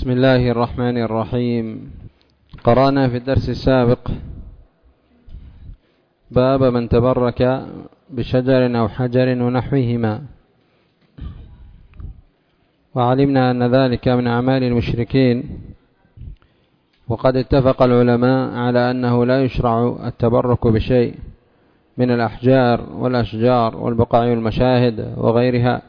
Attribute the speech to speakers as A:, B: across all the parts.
A: بسم الله الرحمن الرحيم. قرأنا في الدرس السابق باب من تبرك بشجر أو حجر ونحوهما، وعلمنا أن ذلك من أعمال المشركين، وقد اتفق العلماء على أنه لا يشرع التبرك بشيء من الأحجار والأشجار والبقاع والمشاهد وغيرها،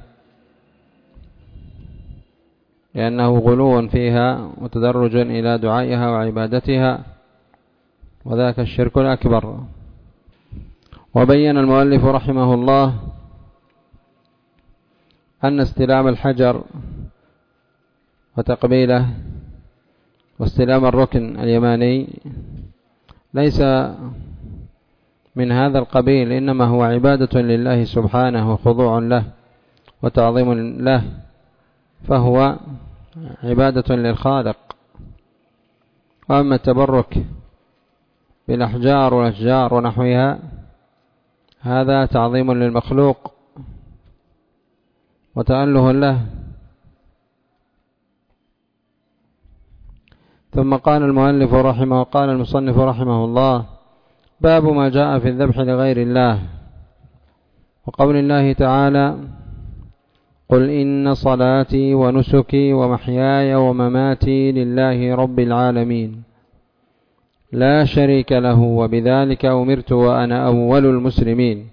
A: لأنه غلو فيها وتدرج إلى دعائها وعبادتها، وذاك الشرك الأكبر. وبين المؤلف رحمه الله أن استلام الحجر وتقبيله واستلام الركن اليماني ليس من هذا القبيل، إنما هو عبادة لله سبحانه وخضوع له وتعظيم له، فهو عبادة للخالق. وأما التبرك بالأحجار والأشجار ونحوها هذا تعظيم للمخلوق وتأله له. ثم قال المؤلف قال المصنف رحمه الله: باب ما جاء في الذبح لغير الله، وقول الله تعالى: قل إن صلاتي ونسكي ومحياي ومماتي لله رب العالمين لا شريك له وبذلك أمرت وأنا أول المسلمين.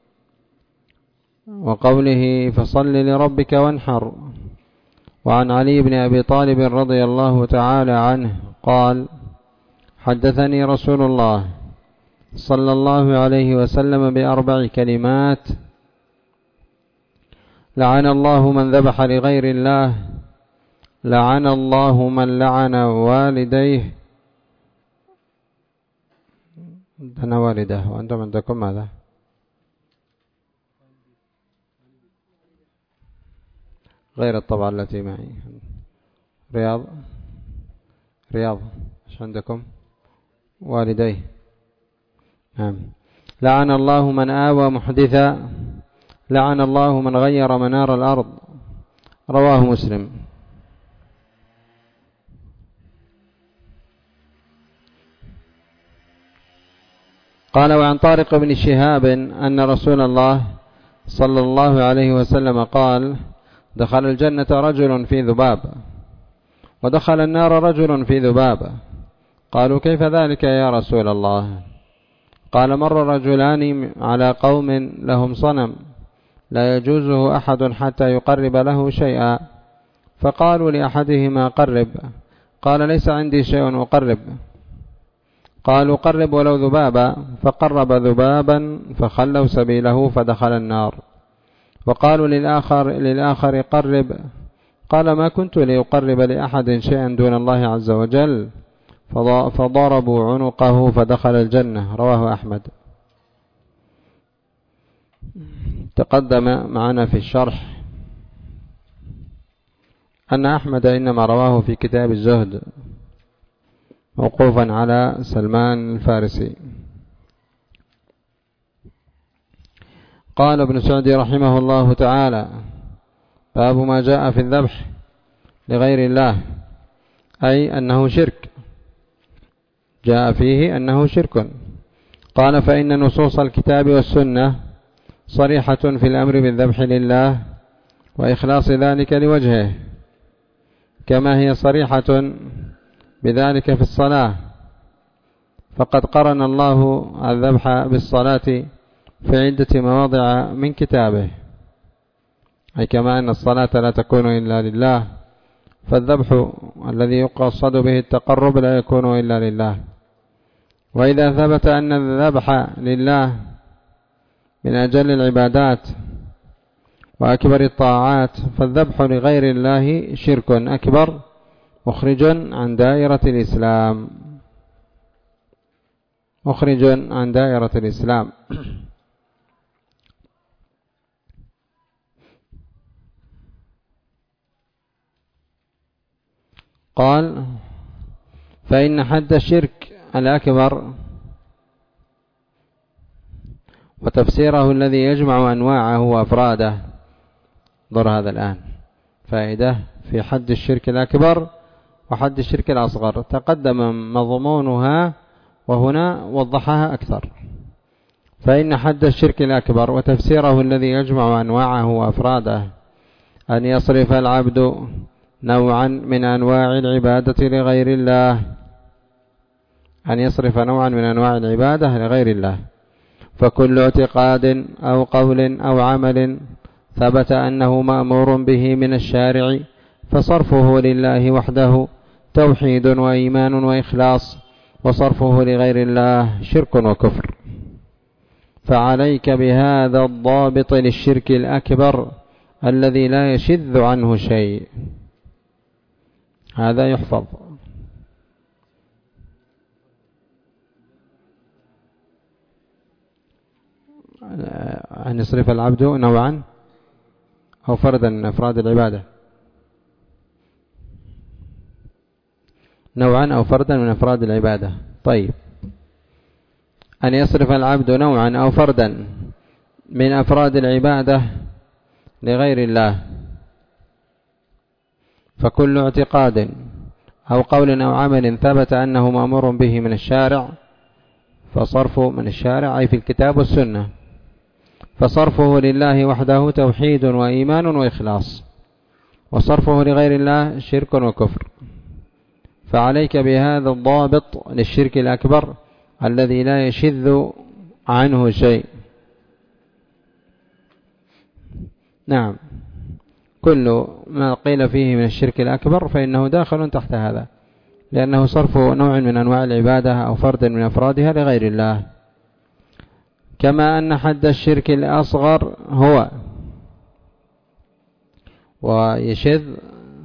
A: وقوله: فصل لربك وانحر. وعن علي بن أبي طالب رضي الله تعالى عنه قال: حدثني رسول الله صلى الله عليه وسلم بأربع كلمات: لعن الله من ذبح لغير الله، لعن الله من لعن والديه. أنا والده، وأنتم عندكم ماذا؟ غير الطبعة التي معي. رياض ايش عندكم؟ والديه. نعم. لعن الله من آوى محدثا، لعن الله من غير منار الأرض. رواه مسلم. قال: وعن طارق بن شهاب أن رسول الله صلى الله عليه وسلم قال: دخل الجنة رجل في ذباب، ودخل النار رجل في ذباب. قالوا: كيف ذلك يا رسول الله؟ قال: مر رجلان على قوم لهم صنم لا يجوزه أحد حتى يقرب له شيئا، فقالوا لأحدهما: قرب. قال: ليس عندي شيء أقرب. قالوا: قرب ولو ذبابا. فقرب ذبابا فخلوا سبيله فدخل النار. وقالوا للآخر: قرب. قال: ما كنت لأقرب لأحد شيئا دون الله عز وجل. فضربوا عنقه فدخل الجنة. رواه أحمد. تقدم معنا في الشرح أن أحمد إنما رواه في كتاب الزهد موقوفا على سلمان الفارسي. قال ابن سعدي رحمه الله تعالى: باب ما جاء في الذبح لغير الله، أي أنه شرك، جاء فيه أنه شرك. قال: فإن نصوص الكتاب والسنة صريحة في الأمر بالذبح لله وإخلاص ذلك لوجهه، كما هي صريحة بذلك في الصلاة، فقد قرن الله الذبح بالصلاة في عدة مواضع من كتابه، أي كما أن الصلاة لا تكون إلا لله، فالذبح الذي يقصد به التقرب لا يكون إلا لله. وإذا ثبت أن الذبح لله من أجل العبادات وأكبر الطاعات، فالذبح لغير الله شرك أكبر مخرج عن دائرة الإسلام، مخرج عن دائرة الإسلام. قال: فإن حد الشرك الأكبر وتفسيره الذي يجمع أنواعه وأفراده. انظر هذا الآن فائدة في حد الشرك الأكبر وحد الشرك الأصغر تقدم مضمونها وهنا وضحها أكثر. فإن حد الشرك الأكبر وتفسيره الذي يجمع أنواعه وأفراده أن يصرف العبد نوعا من أنواع العبادة لغير الله، أن يصرف نوعا من أنواع العبادة لغير الله. فكل اعتقاد أو قول أو عمل ثبت أنه مأمور به من الشارع فصرفه لله وحده توحيد وإيمان وإخلاص، وصرفه لغير الله شرك وكفر. فعليك بهذا الضابط للشرك الأكبر الذي لا يشذ عنه شيء. هذا يحفظ. أن يصرف العبد نوعا أو فردا من أفراد العبادة، نوعا أو فردا من أفراد العبادة. طيب، أن يصرف العبد نوعا أو فردا من أفراد العبادة لغير الله. فكل اعتقاد أو قول أو عمل ثبت أنه مأمور به من الشارع، فصرفه من الشارع أي في الكتاب والسنة، فصرفه لله وحده توحيد وإيمان وإخلاص، وصرفه لغير الله شرك وكفر. فعليك بهذا الضابط للشرك الأكبر الذي لا يشذ عنه شيء. نعم، كل ما قيل فيه من الشرك الأكبر فإنه داخل تحت هذا، لأنه صرف نوع من أنواع العبادة أو فرد من أفرادها لغير الله. كما أن حد الشرك الأصغر هو ويشذ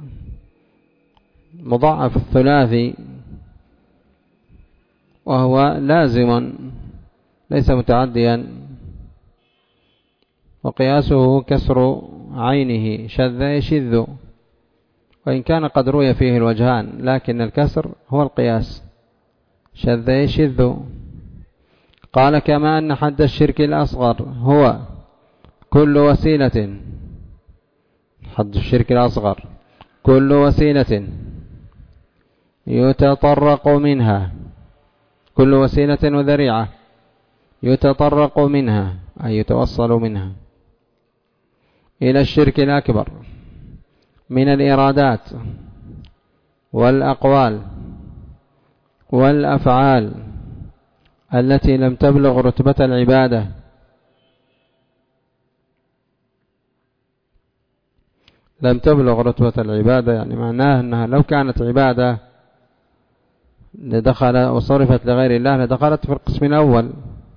A: مضاعف الثلاثي، وهو لازم ليس متعديا، وقياسه كسر عينه شذ يشذ، وإن كان قد روي فيه الوجهان، لكن الكسر هو القياس، شذ يشذ. قال كما أن حد الشرك الأصغر هو كل وسيلة، حد الشرك الأصغر كل وسيلة يتطرق منها، كل وسيلة وذريعة يتطرق منها أي يتوصل منها إلى الشرك الأكبر من الإرادات والأقوال والأفعال التي لم تبلغ رتبة العبادة، لم تبلغ رتبة العبادة، يعني معناه أنها لو كانت عبادة لدخل وصرفت لغير الله لدخلت في القسم الأول،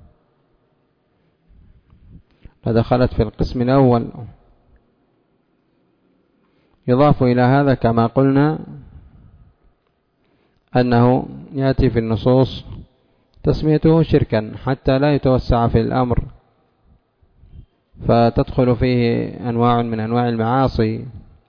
A: لدخلت في القسم الأول. يضاف إلى هذا كما قلنا أنه يأتي في النصوص تسميته شركا حتى لا يتوسع في الأمر فتدخل فيه أنواع من أنواع المعاصي.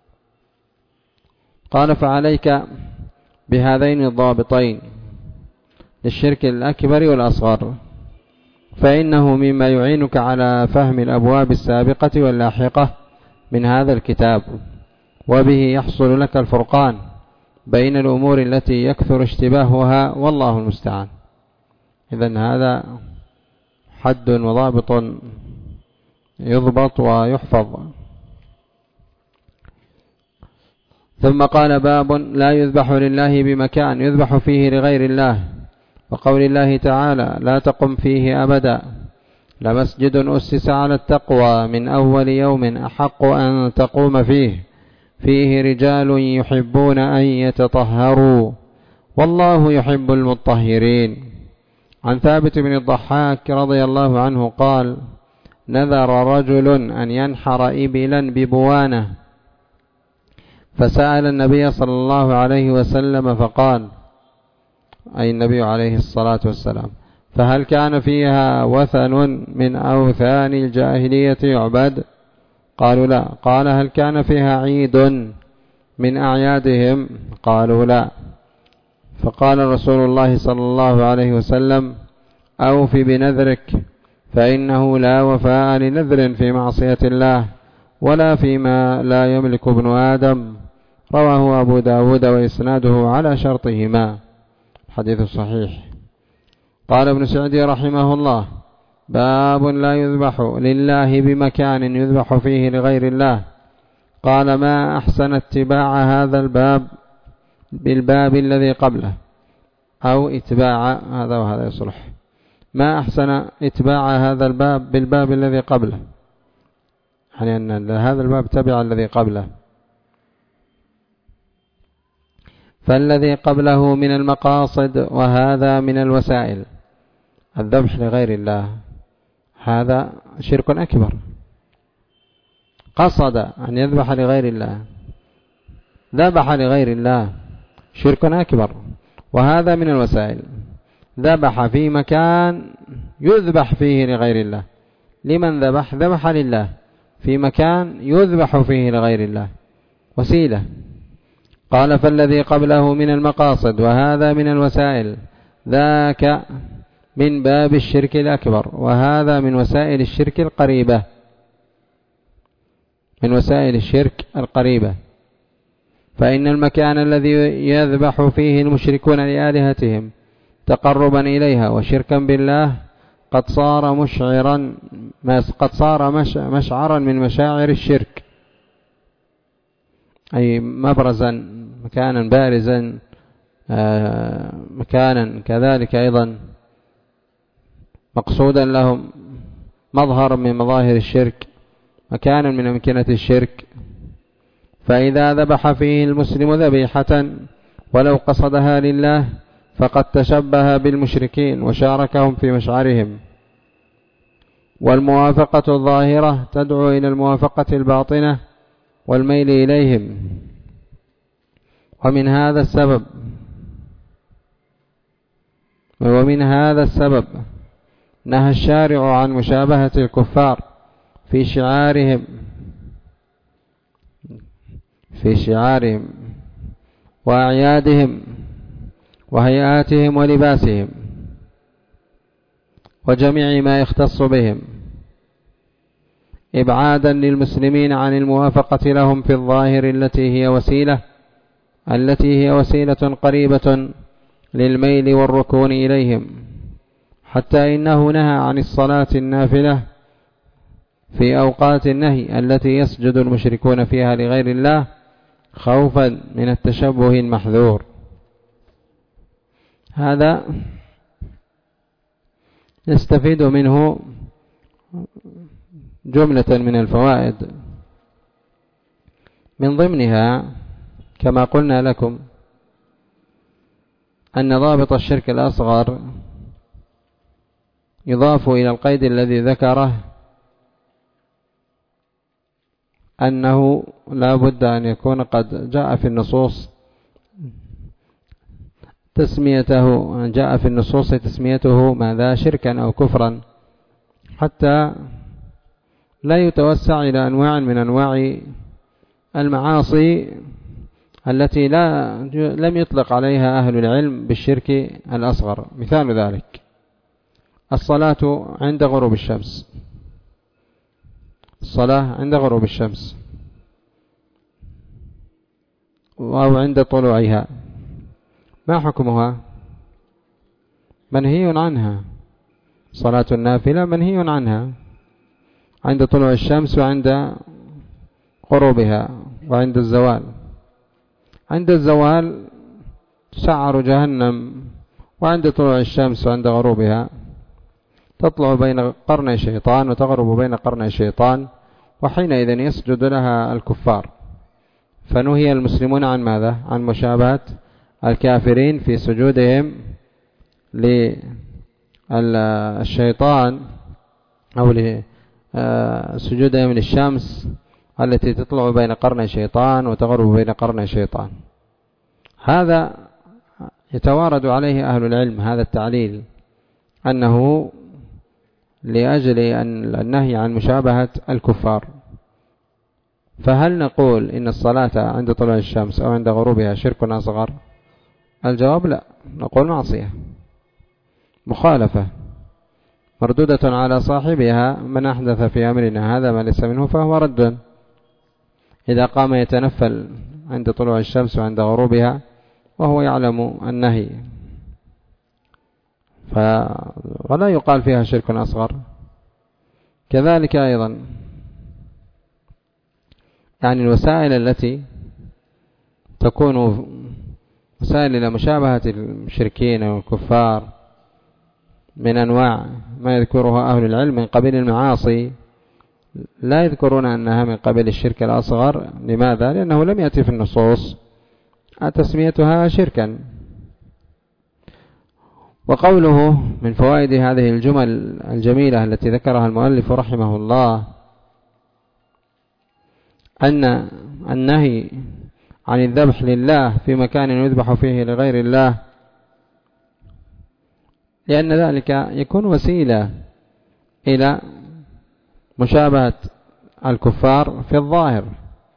A: قال فعليك بهذين الضابطين للشرك الأكبر والأصغر، فإنه مما يعينك على فهم الأبواب السابقة واللاحقة من هذا الكتاب، وبه يحصل لك الفرقان بين الأمور التي يكثر اشتباهها، والله المستعان. إذن هذا حد وضابط يضبط ويحفظ. ثم قال باب لا يذبح لله بمكان يذبح فيه لغير الله، وقول الله تعالى لا تقم فيه أبدا، لمسجد أسس على التقوى من أول يوم أحق أن تقوم فيه، فيه رجال يحبون أن يتطهروا والله يحب المطهرين. عن ثابت بن الضحاك رضي الله عنه قال نذر رجل أن ينحر إبلا ببوانة، فسأل النبي صلى الله عليه وسلم فقال، أي النبي عليه الصلاة والسلام، فهل كان فيها وثن من أوثان الجاهلية يعبد؟ قالوا لا. قال هل كان فيها عيد من أعيادهم؟ قالوا لا. فقال رسول الله صلى الله عليه وسلم أوف بنذرك، فإنه لا وفاء لنذر في معصية الله ولا فيما لا يملك ابن آدم، رواه أبو داود وإسناده على شرطهما، حديث صحيح. قال ابن سعدي رحمه الله: باب لا يذبح لله بمكان يذبح فيه لغير الله. قال: ما أحسن اتباع هذا الباب بالباب الذي قبله، أو اتباع هذا وهذا يصلح، ما أحسن اتباع هذا الباب بالباب الذي قبله، يعني أن هذا الباب تبع الذي قبله. فالذي قبله من المقاصد وهذا من الوسائل. الذبح لغير الله هذا شرك أكبر، قصد أن يذبح لغير الله، ذبح لغير الله، شرك أكبر. وهذا من الوسائل، ذبح في مكان يذبح فيه لغير الله. لمن ذبح؟ ذبح لله في مكان يذبح فيه لغير الله، وسيلة. قال: فالذي قبله من المقاصد وهذا من الوسائل، ذاك من باب الشرك الأكبر، وهذا من وسائل الشرك القريبة، من وسائل الشرك القريبة. فإن المكان الذي يذبح فيه المشركون لآلهتهم تقربا إليها وشركا بالله قد صار مشعرا من مشاعر الشرك، أي مبرزا، مكانا بارزا، مكانا كذلك أيضا مقصودا لهم، مظهر من مظاهر الشرك، مكانا من أمكنة الشرك. فإذا ذبح فيه المسلم ذبيحة ولو قصدها لله فقد تشبه بالمشركين وشاركهم في مشعرهم. والموافقة الظاهرة تدعو إلى الموافقة الباطنة والميل إليهم. ومن هذا السبب نهى الشارع عن مشابهة الكفار في شعارهم وأعيادهم وهيئاتهم ولباسهم وجميع ما يختص بهم، إبعادا للمسلمين عن الموافقة لهم في الظاهر التي هي وسيلة قريبة للميل والركون إليهم. حتى إنه نهى عن الصلاة النافلة في أوقات النهي التي يسجد المشركون فيها لغير الله خوفا من التشبه المحذور. هذا نستفيد منه جملة من الفوائد، من ضمنها كما قلنا لكم أن ضابط الشرك الأصغر يضاف إلى القيد الذي ذكره أنه لا بد أن يكون قد جاء في النصوص تسميته ماذا؟ شركا أو كفرا، حتى لا يتوسع إلى أنواع من أنواع المعاصي التي لم يطلق عليها أهل العلم بالشرك الأصغر. مثال ذلك الصلاة عند غروب الشمس، الصلاة عند غروب الشمس أو عند طلوعها، ما حكمها؟ منهي عنها. صلاة النافلة منهي عنها عند طلوع الشمس وعند غروبها وعند الزوال. عند الزوال تسعر جهنم، وعند طلوع الشمس وعند غروبها تطلع بين قرني شيطان وتغرب بين قرني شيطان، وحينئذ يسجد لها الكفار. فنهي المسلمون عن ماذا؟ عن مشابهة الكافرين في سجودهم للشيطان أو لسجودهم للشمس التي تطلع بين قرني شيطان وتغرب بين قرني شيطان. هذا يتوارد عليه أهل العلم هذا التعليل، أنه لأجل النهي عن مشابهة الكفار. فهل نقول إن الصلاة عند طلوع الشمس أو عند غروبها شرك أصغر؟ الجواب لا، نقول معصية، مخالفة مردودة على صاحبها. من أحدث في أمرنا هذا ما ليس منه فهو رد. إذا قام يتنفل عند طلوع الشمس وعند غروبها وهو يعلم النهي، ولا يقال فيها شرك أصغر. كذلك أيضا يعني الوسائل التي تكون وسائل إلى مشابهة المشركين والكفار من أنواع ما يذكرها أهل العلم من قبيل المعاصي، لا يذكرون أنها من قبيل الشرك الأصغر. لماذا؟ لأنه لم يأتي في النصوص تسميتها شركا. وقوله من فوائد هذه الجمل الجميلة التي ذكرها المؤلف رحمه الله أن النهي عن الذبح لله في مكان يذبح فيه لغير الله، لأن ذلك يكون وسيلة إلى مشابهة الكفار في الظاهر،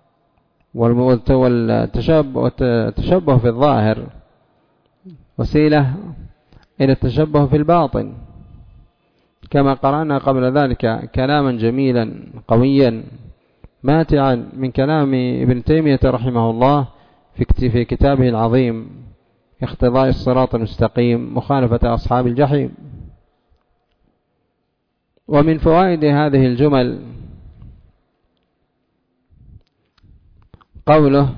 A: والتشبه في الظاهر وسيلة إلى التشبه في الباطن، كما قرأنا قبل ذلك كلاما جميلا قويا ماتعا من كلام ابن تيمية رحمه الله في كتابه العظيم اقتضاء الصراط المستقيم مخالفة أصحاب الجحيم. ومن فوائد هذه الجمل قوله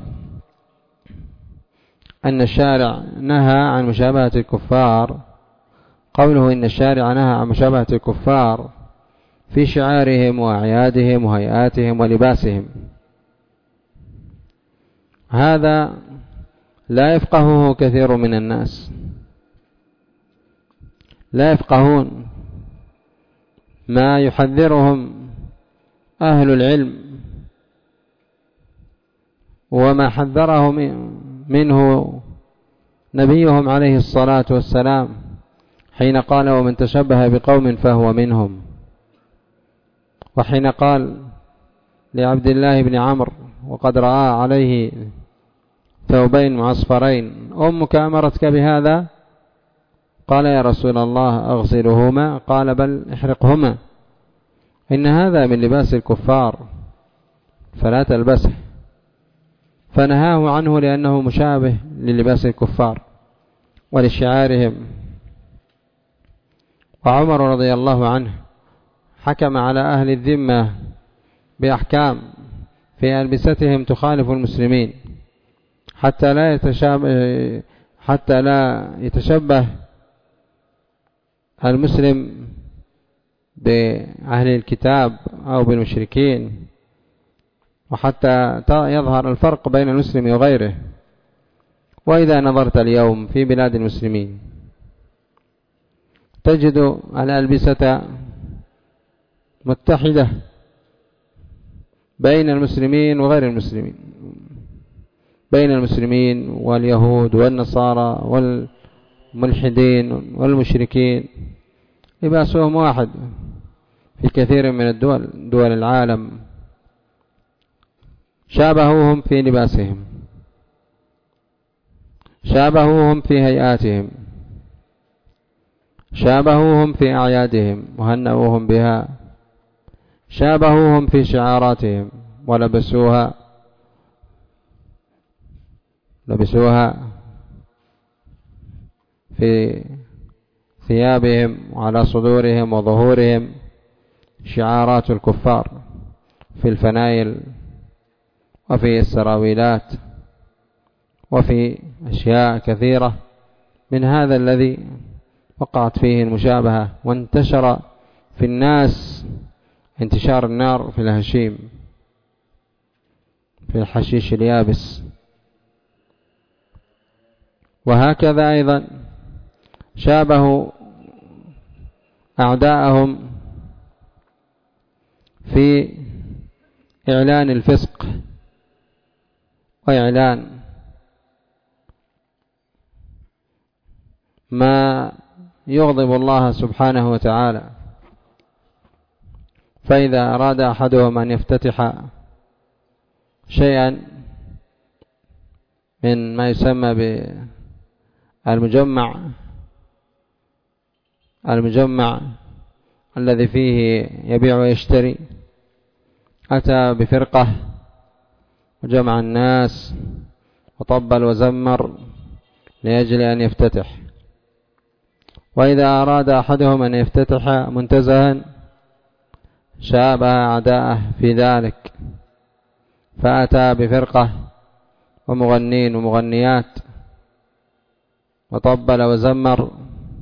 A: أن الشارع نهى عن مشابهة الكفار، قوله إن الشارع نهى عن مشابهة الكفار في شعارهم وأعيادهم وهيئاتهم ولباسهم، هذا لا يفقهه كثير من الناس، لا يفقهون ما يحذرهم أهل العلم وما حذره منه نبيهم عليه الصلاة والسلام حين قال ومن تشبه بقوم فهو منهم، وحين قال لعبد الله بن عمرو وقد رأى عليه ثوبين معصفرين أمك أمرتك بهذا؟ قال يا رسول الله أغسلهما؟ قال بل احرقهما، إن هذا من لباس الكفار فلا تلبسه، فنهاه عنه لأنه مشابه للباس الكفار ولشعارهم. وعمر رضي الله عنه حكم على أهل الذمة بأحكام في ألبستهم تخالف المسلمين حتى لا يتشبه المسلم بأهل الكتاب أو بالمشركين، وحتى يظهر الفرق بين المسلم وغيره. وإذا نظرت اليوم في بلاد المسلمين تجد الألبسة متحدة بين المسلمين وغير المسلمين، بين المسلمين واليهود والنصارى والملحدين والمشركين، لباسهم واحد في كثير من دول العالم، شابهوهم في لباسهم، شابهوهم في هيئاتهم، شابهوهم في أعيادهم وهنئوهم بها، شابهوهم في شعاراتهم ولبسوها في ثيابهم وعلى صدورهم وظهورهم شعارات الكفار في الفنايل وفي السراويلات وفي أشياء كثيرة من هذا الذي وقعت فيه المشابهة وانتشر في الناس انتشار النار في الهشيم في الحشيش اليابس. وهكذا أيضا شابهوا أعداءهم في إعلان الفسق وإعلان ما يغضب الله سبحانه وتعالى. فإذا أراد أحدهم أن يفتتح شيئا من ما يسمى بالمجمع الذي فيه يبيع ويشتري، أتى بفرقة وجمع الناس وطبل وزمر لأجل أن يفتتح. وإذا أراد أحدهم أن يفتتح منتزها شابه أعداءه في ذلك، فأتى بفرقة ومغنين ومغنيات وطبل وزمر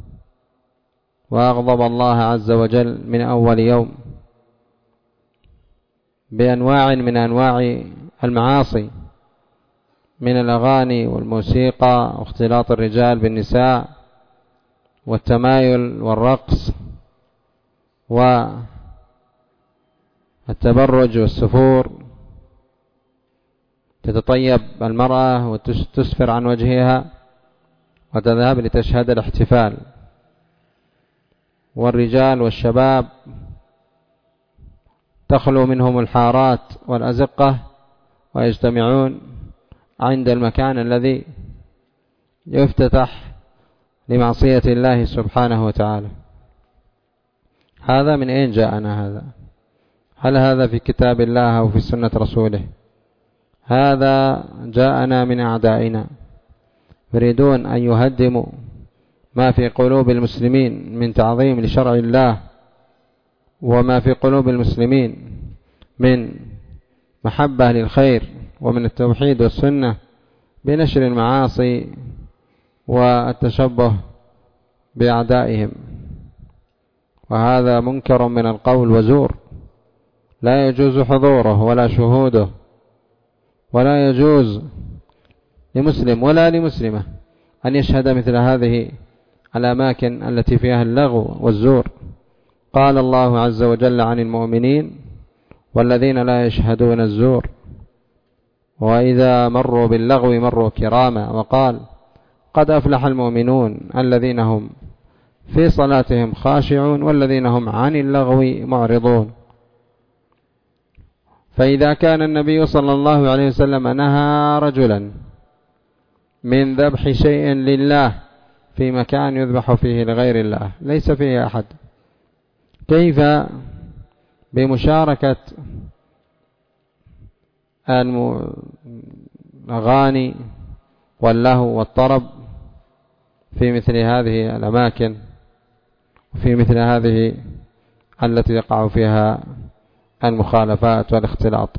A: وأغضب الله عز وجل من أول يوم بأنواع من أنواع المعاصي من الأغاني والموسيقى واختلاط الرجال بالنساء والتمايل والرقص والتبرج والسفور. تتطيب المرأة وتسفر عن وجهها وتذهب لتشهد الاحتفال، والرجال والشباب تخلو منهم الحارات والأزقة ويجتمعون عند المكان الذي يفتتح لمعصية الله سبحانه وتعالى. هذا من أين جاءنا هذا؟ هل هذا في كتاب الله أو في سنة رسوله؟ هذا جاءنا من أعدائنا، يريدون أن يهدموا ما في قلوب المسلمين من تعظيم لشرع الله، وما في قلوب المسلمين من محبة للخير ومن التوحيد والسنة، بنشر المعاصي والتشبه بأعدائهم. وهذا منكر من القول وزور، لا يجوز حضوره ولا شهوده، ولا يجوز لمسلم ولا لمسلمة أن يشهد مثل هذه الأماكن التي فيها اللغو والزور. قال الله عز وجل عن المؤمنين: والذين لا يشهدون الزور وإذا مروا باللغو مروا كراما. وقال: قد أفلح المؤمنون الذين هم في صلاتهم خاشعون والذين هم عن اللغو معرضون. فإذا كان النبي صلى الله عليه وسلم نهى رجلا من ذبح شيء لله في مكان يذبح فيه لغير الله ليس فيه أحد، كيف بمشاركة الأغاني واللهو والطرب في مثل هذه الأماكن وفي مثل هذه التي يقع فيها المخالفات والاختلاط؟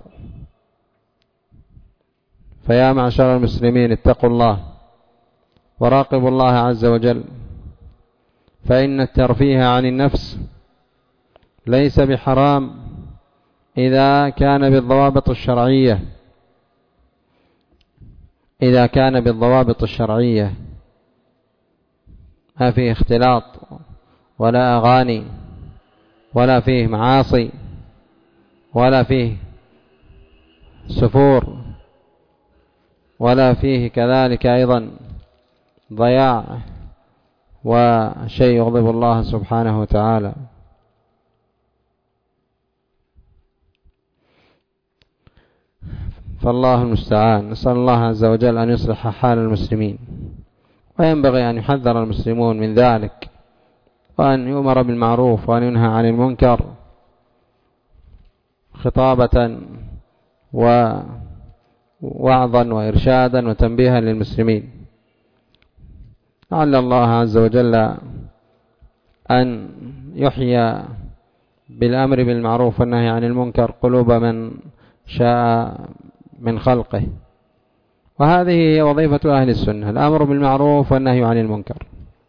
A: فيا معشر المسلمين، اتقوا الله وراقبوا الله عز وجل، فإن الترفيه عن النفس ليس بحرام إذا كان بالضوابط الشرعية، إذا كان بالضوابط الشرعية، ما فيه اختلاط ولا أغاني ولا فيه معاصي ولا فيه سفور ولا فيه كذلك أيضا ضياع وشيء يغضب الله سبحانه وتعالى. فالله المستعان. نسأل الله عز وجل أن يصلح حال المسلمين، وينبغي أن يحذر المسلمون من ذلك، وأن يؤمر بالمعروف وأن ينهى عن المنكر خطابة ووعظا وإرشادا وتنبيها للمسلمين. لعل الله عز وجل أن يحيي بالأمر بالمعروف والنهي عن المنكر قلوب من شاء من خلقه، وهذه هي وظيفة أهل السنة، الأمر بالمعروف والنهي عن المنكر.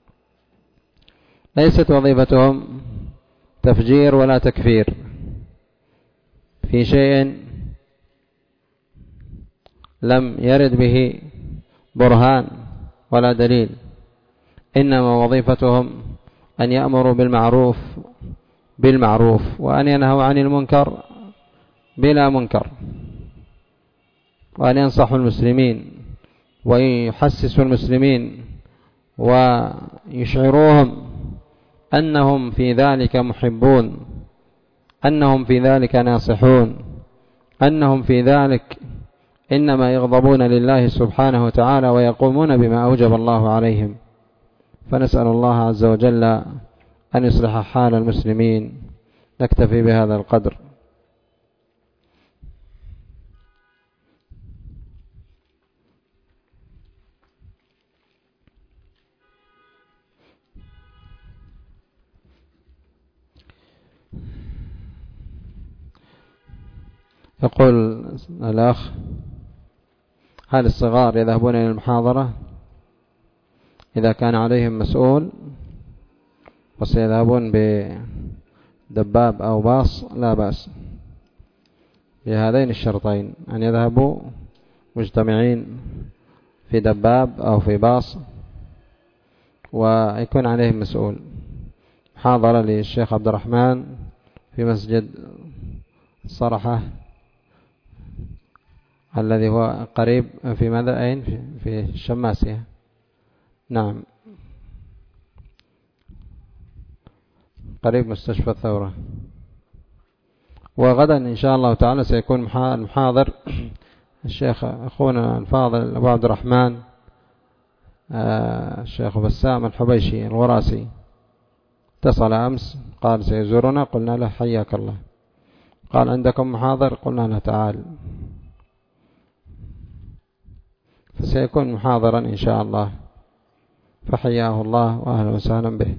A: ليست وظيفتهم تفجير ولا تكفير في شيء لم يرد به برهان ولا دليل، إنما وظيفتهم أن يأمروا بالمعروف وأن ينهوا عن المنكر بلا منكر، وأن ينصحوا المسلمين ويحسسوا المسلمين ويشعروهم أنهم في ذلك محبون، أنهم في ذلك ناصحون، أنهم في ذلك إنما يغضبون لله سبحانه وتعالى ويقومون بما أوجب الله عليهم. فنسأل الله عز وجل أن يصلح حال المسلمين. نكتفي بهذا القدر. يقول الأخ: هل الصغار يذهبون إلى المحاضرة إذا كان عليهم مسؤول وسيذهبون بدباب أو باص؟ لا بأس بهذين الشرطين، أن يذهبوا مجتمعين في دباب أو في باص ويكون عليهم مسؤول. محاضرة للشيخ عبد الرحمن في مسجد الصرحة الذي هو قريب في ماذا أين في الشماسية. نعم، قريب مستشفى الثورة. وغدا إن شاء الله تعالى سيكون المحاضر الشيخ أخونا الفاضل أبو عبد الرحمن الشيخ بسام الحبيشي الغراسي، اتصل أمس قال سيزورنا، قلنا له حياك الله. قال عندكم محاضر؟ قلنا له تعال. فسيكون محاضرا إن شاء الله، فحياه الله وأهلا وسهلا به.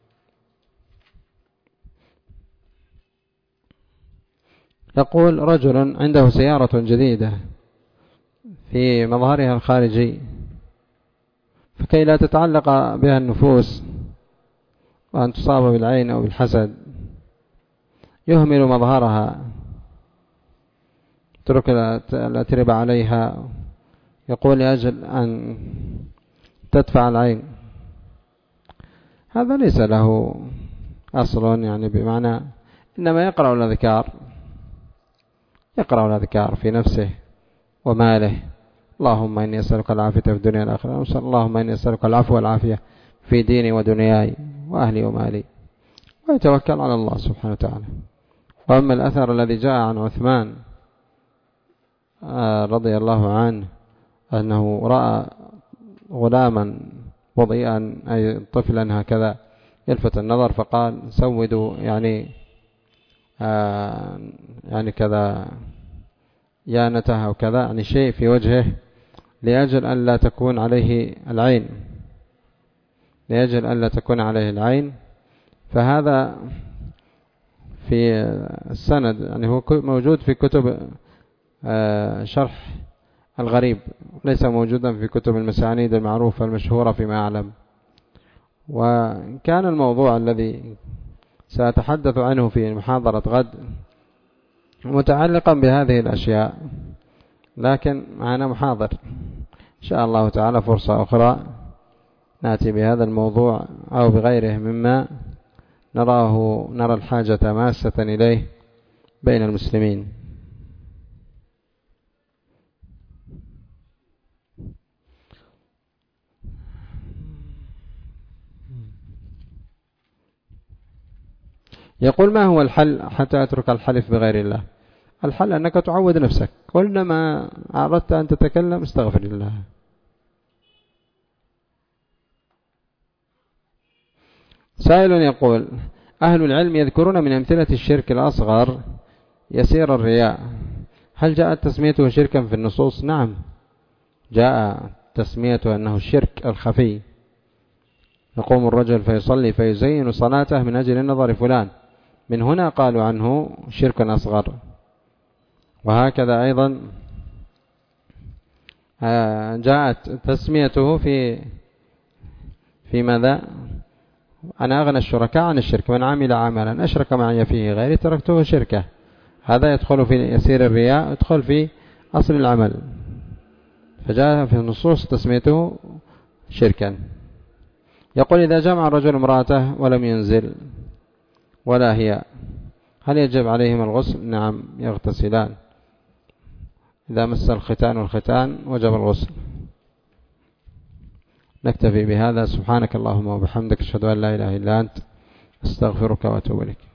A: يقول: رجل عنده سيارة جديدة في مظهرها الخارجي، فكي لا تتعلق بها النفوس وأن تصاب بالعين أو بالحسد يهمل مظهرها، ترك الأتربة عليها، يقول لأجل أن تدفع العين. هذا ليس له أصل، يعني بمعنى إنما يقرأ الأذكار في نفسه وماله. اللهم إني أسألك العافية في الدنيا والآخرة، اللهم إني أسألك العفو والعافية في ديني ودنياي وأهلي ومالي، ويتوكل على الله سبحانه وتعالى. وأما الأثر الذي جاء عن عثمان رضي الله عنه أنه رأى غلاما وضيئا أي طفلا هكذا يلفت النظر، فقال: سودوا يعني كذا يانته وكذا، يعني شيء في وجهه لأجل أن لا تكون عليه العين، فهذا في السند، يعني هو موجود في كتب شرح الغريب، ليس موجودا في كتب المسانيد المعروفة المشهورة فيما أعلم. وكان الموضوع الذي سأتحدث عنه في محاضرة غد متعلقا بهذه الأشياء، لكن معنا محاضر إن شاء الله تعالى فرصة أخرى نأتي بهذا الموضوع أو بغيره مما نرى الحاجة ماسة إليه بين المسلمين. يقول: ما هو الحل حتى أترك الحلف بغير الله؟ الحل أنك تعود نفسك، كلما أردت أن تتكلم استغفر الله. سائل يقول: أهل العلم يذكرون من أمثلة الشرك الأصغر يسير الرياء، هل جاءت تسميته شركا في النصوص؟ نعم، جاء تسميته أنه الشرك الخفي. يقوم الرجل فيصلي فيزين صلاته من أجل النظر فلان، من هنا قالوا عنه شرك أصغر. وهكذا أيضا جاءت تسميته في ماذا؟ أنا أغنى الشركاء عن الشرك، من عمل عملا أشرك معي فيه غيري تركته شركه. هذا يدخل في يسير الرياء، يدخل في أصل العمل، فجاء في النصوص تسميته شركا. يقول: إذا جمع الرجل امرأته ولم ينزل ولا هي، هل يجب عليهما الغسل؟ نعم، يغتسلان. إذا مس الختان والختان وجب الغسل. نكتفي بهذا. سبحانك اللهم وبحمدك، أشهد أن لا إله إلا أنت، أستغفرك وأتوب إليك.